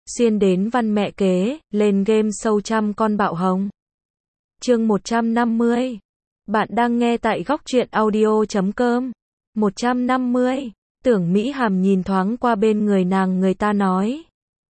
xuyên đến văn mẹ kế, lên game show trăm con bạo hồng. Chương 150. Bạn đang nghe tại góc truyện audio.com. 150. Tưởng Mỹ Hàm nhìn thoáng qua bên người nàng, người ta nói: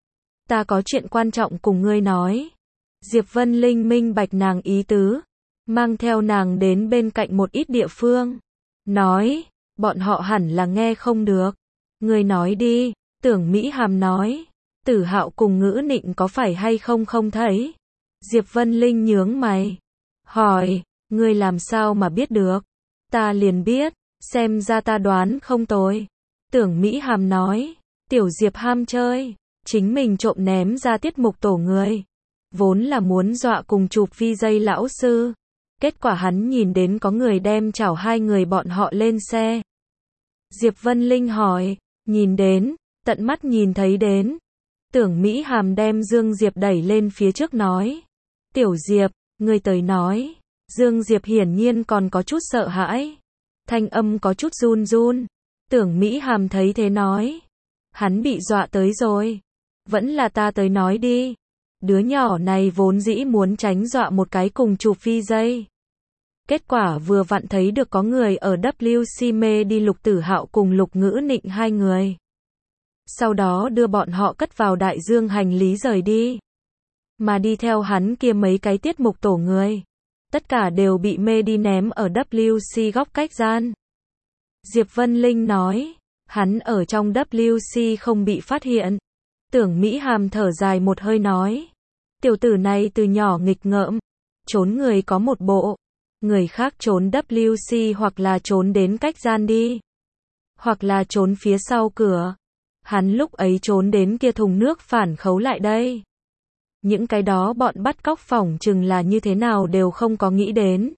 ta có chuyện quan trọng cùng ngươi nói. Diệp Vân Linh minh bạch nàng ý tứ, mang theo nàng đến bên cạnh một ít địa phương, nói: bọn họ hẳn là nghe không được. Ngươi nói đi. Tưởng Mỹ Hàm nói: Tử Hạo cùng Ngữ Nịnh có phải hay không không thấy? Diệp Vân Linh nhướng mày, hỏi: ngươi làm sao mà biết được? Ta liền biết, xem ra ta đoán không tồi. Tưởng Mỹ Hàm nói: Tiểu Diệp ham chơi, chính mình trộm ném ra tiết mục tổ người. Vốn là muốn dọa cùng chụp VJ lão sư. Kết quả hắn nhìn đến có người đem chảo hai người bọn họ lên xe. Diệp Vân Linh hỏi: nhìn đến, tận mắt nhìn thấy đến. Tưởng Mỹ Hàm đem Dương Diệp đẩy lên phía trước nói: Tiểu Diệp, ngươi tới nói. Dương Diệp hiển nhiên còn có chút sợ hãi, thanh âm có chút run run. Tưởng Mỹ Hàm thấy thế nói: hắn bị dọa tới rồi. Vẫn là ta tới nói đi. Đứa nhỏ này vốn dĩ muốn tránh dọa một cái cùng chụp VJ. Kết quả vừa vặn thấy được có người ở WC mê đi Lục Tử Hạo cùng Lục Ngữ Nịnh hai người. Sau đó đưa bọn họ cất vào đại dương hành lý rời đi. Mà đi theo hắn kia mấy cái tiết mục tổ người, tất cả đều bị mê đi ném ở WC góc cách gian. Diệp Vân Linh nói: hắn ở trong WC không bị phát hiện. Tưởng Mỹ Hàm thở dài một hơi nói: tiểu tử này từ nhỏ nghịch ngợm, trốn người có một bộ. Người khác trốn WC hoặc là trốn đến cách gian đi, hoặc là trốn phía sau cửa. Hắn lúc ấy trốn đến kia thùng nước phản khấu lại đây. Những cái đó bọn bắt cóc phỏng chừng là như thế nào đều không có nghĩ đến.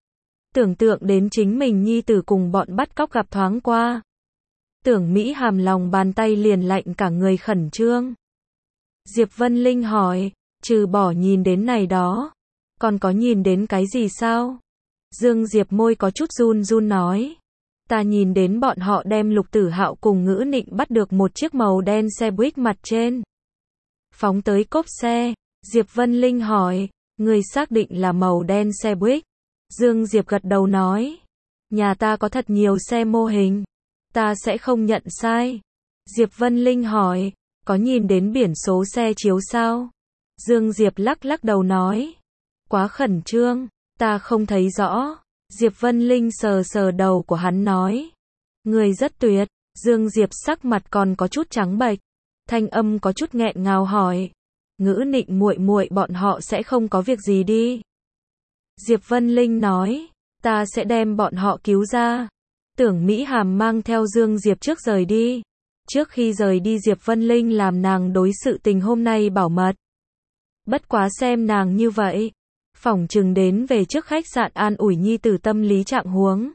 Tưởng tượng đến chính mình nhi tử cùng bọn bắt cóc gặp thoáng qua. Tưởng Mỹ Hàm lòng bàn tay liền lạnh cả người khẩn trương. Diệp Vân Linh hỏi: trừ bỏ nhìn đến này đó, còn có nhìn đến cái gì sao? Dương Diệp môi có chút run run nói: ta nhìn đến bọn họ đem Lục Tử Hạo cùng Ngữ Nịnh bắt được một chiếc màu đen xe buýt mặt trên, phóng tới cốp xe. Diệp Vân Linh hỏi: người xác định là màu đen xe buýt? Dương Diệp gật đầu nói: nhà ta có thật nhiều xe mô hình, ta sẽ không nhận sai. Diệp Vân Linh hỏi: có nhìn đến biển số xe chiếu sao? Dương Diệp lắc lắc đầu nói: quá khẩn trương, ta không thấy rõ. Diệp Vân Linh sờ sờ đầu của hắn nói: người rất tuyệt. Dương Diệp sắc mặt còn có chút trắng bệch, thanh âm có chút nghẹn ngào hỏi: Ngữ Nịnh muội muội bọn họ sẽ không có việc gì đi? Diệp Vân Linh nói: ta sẽ đem bọn họ cứu ra. Tưởng Mỹ Hàm mang theo Dương Diệp trước rời đi. Trước khi rời đi Diệp Vân Linh làm nàng đối sự tình hôm nay bảo mật. Bất quá xem nàng như vậy, phỏng chừng đến về trước khách sạn an ủi nhi tử tâm lý trạng huống.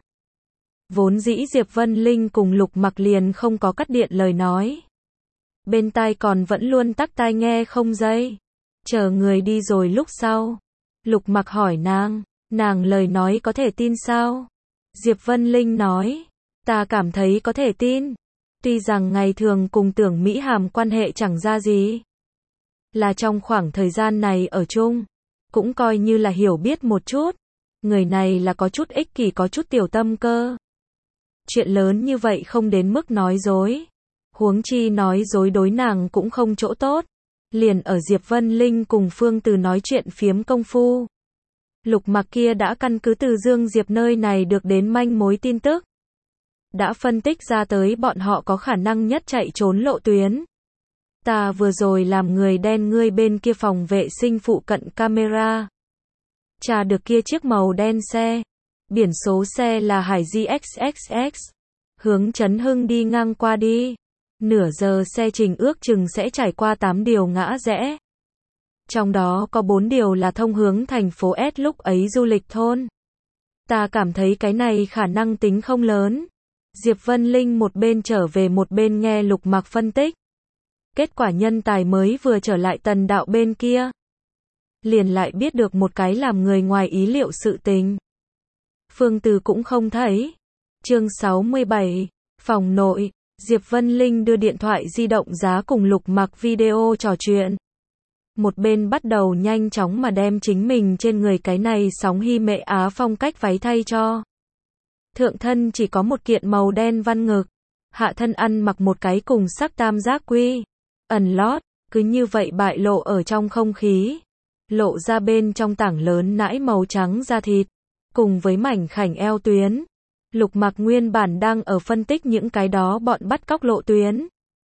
Vốn dĩ Diệp Vân Linh cùng Lục Mặc liền không có cắt điện lời nói, bên tai còn vẫn luôn tắc tai nghe không dây. Chờ người đi rồi lúc sau, Lục Mặc hỏi nàng lời nói có thể tin sao? Diệp Vân Linh nói: ta cảm thấy có thể tin. Tuy rằng ngày thường cùng Tưởng Mỹ Hàm quan hệ chẳng ra gì, là trong khoảng thời gian này ở chung, cũng coi như là hiểu biết một chút. Người này là có chút ích kỷ, có chút tiểu tâm cơ. Chuyện lớn như vậy không đến mức nói dối. Huống chi nói dối đối nàng cũng không chỗ tốt. Liền ở Diệp Vân Linh cùng Phương Từ nói chuyện phiếm công phu, Lục Mặc kia đã căn cứ từ Dương Diệp nơi này được đến manh mối tin tức, đã phân tích ra tới bọn họ có khả năng nhất chạy trốn lộ tuyến. Ta vừa rồi làm người đen ngươi bên kia phòng vệ sinh phụ cận camera, tra được kia chiếc màu đen xe, biển số xe là Hải Di XXX, hướng Trấn Hưng đi ngang qua đi. Nửa giờ xe trình ước chừng sẽ trải qua 8 điều ngã rẽ. Trong đó có 4 điều là thông hướng thành phố S lúc ấy du lịch thôn. Ta cảm thấy cái này khả năng tính không lớn. Diệp Vân Linh một bên trở về một bên nghe Lục Mặc phân tích. Kết quả nhân tài mới vừa trở lại Tần Đạo bên kia, liền lại biết được một cái làm người ngoài ý liệu sự tình. Phương Từ cũng không thấy. Chương 67, phòng nội. Diệp Vân Linh đưa điện thoại di động ra cùng Lục Mặc video trò chuyện. Một bên bắt đầu nhanh chóng mà đem chính mình trên người cái này sóng hy mệ Á phong cách váy thay cho. Thượng thân chỉ có một kiện màu đen văn ngực, hạ thân ăn mặc một cái cùng sắc tam giác quy, ẩn lót, cứ như vậy bại lộ ở trong không khí, lộ ra bên trong tảng lớn nãi màu trắng da thịt, cùng với mảnh khảnh eo tuyến. Lục Mặc nguyên bản đang ở phân tích những cái đó bọn bắt cóc lộ tuyến.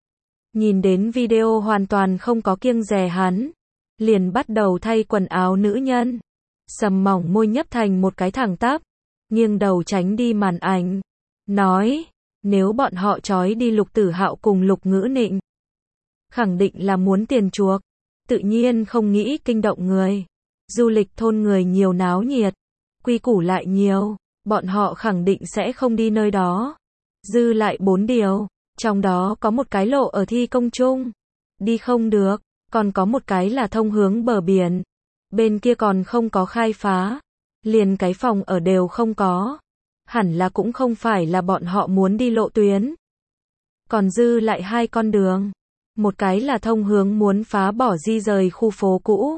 Nhìn đến video hoàn toàn không có kiêng dè hắn, liền bắt đầu thay quần áo nữ nhân. Sầm mỏng môi nhấp thành một cái thẳng tắp, nghiêng đầu tránh đi màn ảnh, nói, nếu bọn họ trói đi Lục Tử Hạo cùng Lục Ngữ Nịnh, khẳng định là muốn tiền chuộc, tự nhiên không nghĩ kinh động người. Du lịch thôn người nhiều náo nhiệt, quy củ lại nhiều, bọn họ khẳng định sẽ không đi nơi đó. Dư lại 4 điều, trong đó có một cái lộ ở thi công chung, đi không được, còn có một cái là thông hướng bờ biển, bên kia còn không có khai phá, liền cái phòng ở đều không có, hẳn là cũng không phải là bọn họ muốn đi lộ tuyến. Còn dư lại 2 con đường, một cái là thông hướng muốn phá bỏ di rời khu phố cũ.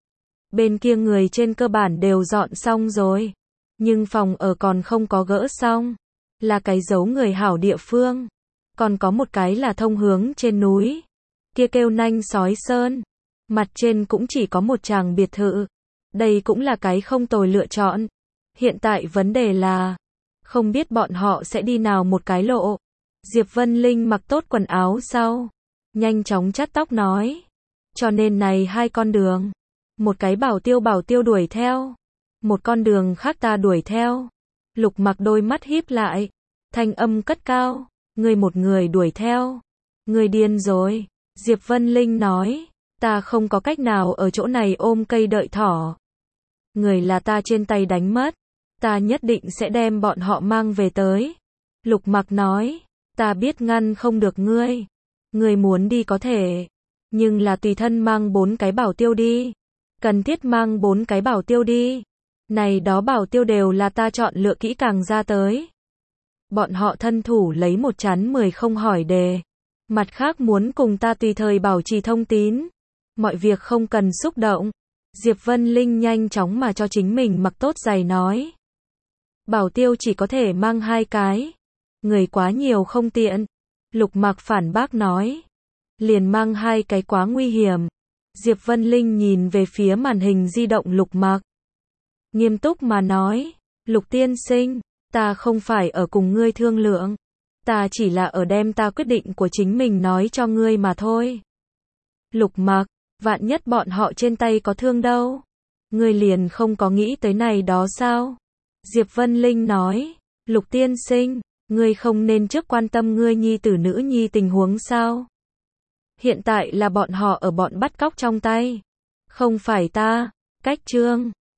Bên kia người trên cơ bản đều dọn xong rồi, nhưng phòng ở còn không có gỡ xong, là cái giấu người hảo địa phương. Còn có một cái là thông hướng trên núi, kia kêu Nanh Sói Sơn, mặt trên cũng chỉ có một tràng biệt thự. Đây cũng là cái không tồi lựa chọn. Hiện tại vấn đề là, không biết bọn họ sẽ đi nào một cái lộ. Diệp Vân Linh mặc tốt quần áo sau, nhanh chóng chắt tóc nói, cho nên này 2 con đường, một cái bảo tiêu đuổi theo, một con đường khác ta đuổi theo. Lục Mặc đôi mắt híp lại, thanh âm cất cao, ngươi một người đuổi theo, ngươi điên rồi. Diệp Vân Linh nói, ta không có cách nào ở chỗ này ôm cây đợi thỏ. Người là ta trên tay đánh mất, ta nhất định sẽ đem bọn họ mang về tới. Lục Mặc nói, ta biết ngăn không được ngươi. Ngươi muốn đi có thể, nhưng là tùy thân mang 4 cái bảo tiêu đi. Cần thiết mang 4 cái bảo tiêu đi. Này đó bảo tiêu đều là ta chọn lựa kỹ càng ra tới. Bọn họ thân thủ lấy 1 chắn 10 không hỏi đề. Mặt khác muốn cùng ta tùy thời bảo trì thông tín. Mọi việc không cần xúc động. Diệp Vân Linh nhanh chóng mà cho chính mình mặc tốt giày nói. Bảo tiêu chỉ có thể mang 2 cái. Người quá nhiều không tiện. Lục Mặc phản bác nói. Liền mang 2 cái quá nguy hiểm. Diệp Vân Linh nhìn về phía màn hình di động Lục Mặc. Nghiêm túc mà nói. Lục tiên sinh, ta không phải ở cùng ngươi thương lượng. Ta chỉ là ở đem ta quyết định của chính mình nói cho ngươi mà thôi. Lục Mặc, vạn nhất bọn họ trên tay có thương đâu. Ngươi liền không có nghĩ tới này đó sao? Diệp Vân Linh nói, Lục tiên sinh, ngươi không nên trước quan tâm ngươi nhi tử nữ nhi tình huống sao? Hiện tại là bọn họ ở bọn bắt cóc trong tay. Không phải ta. Cách chương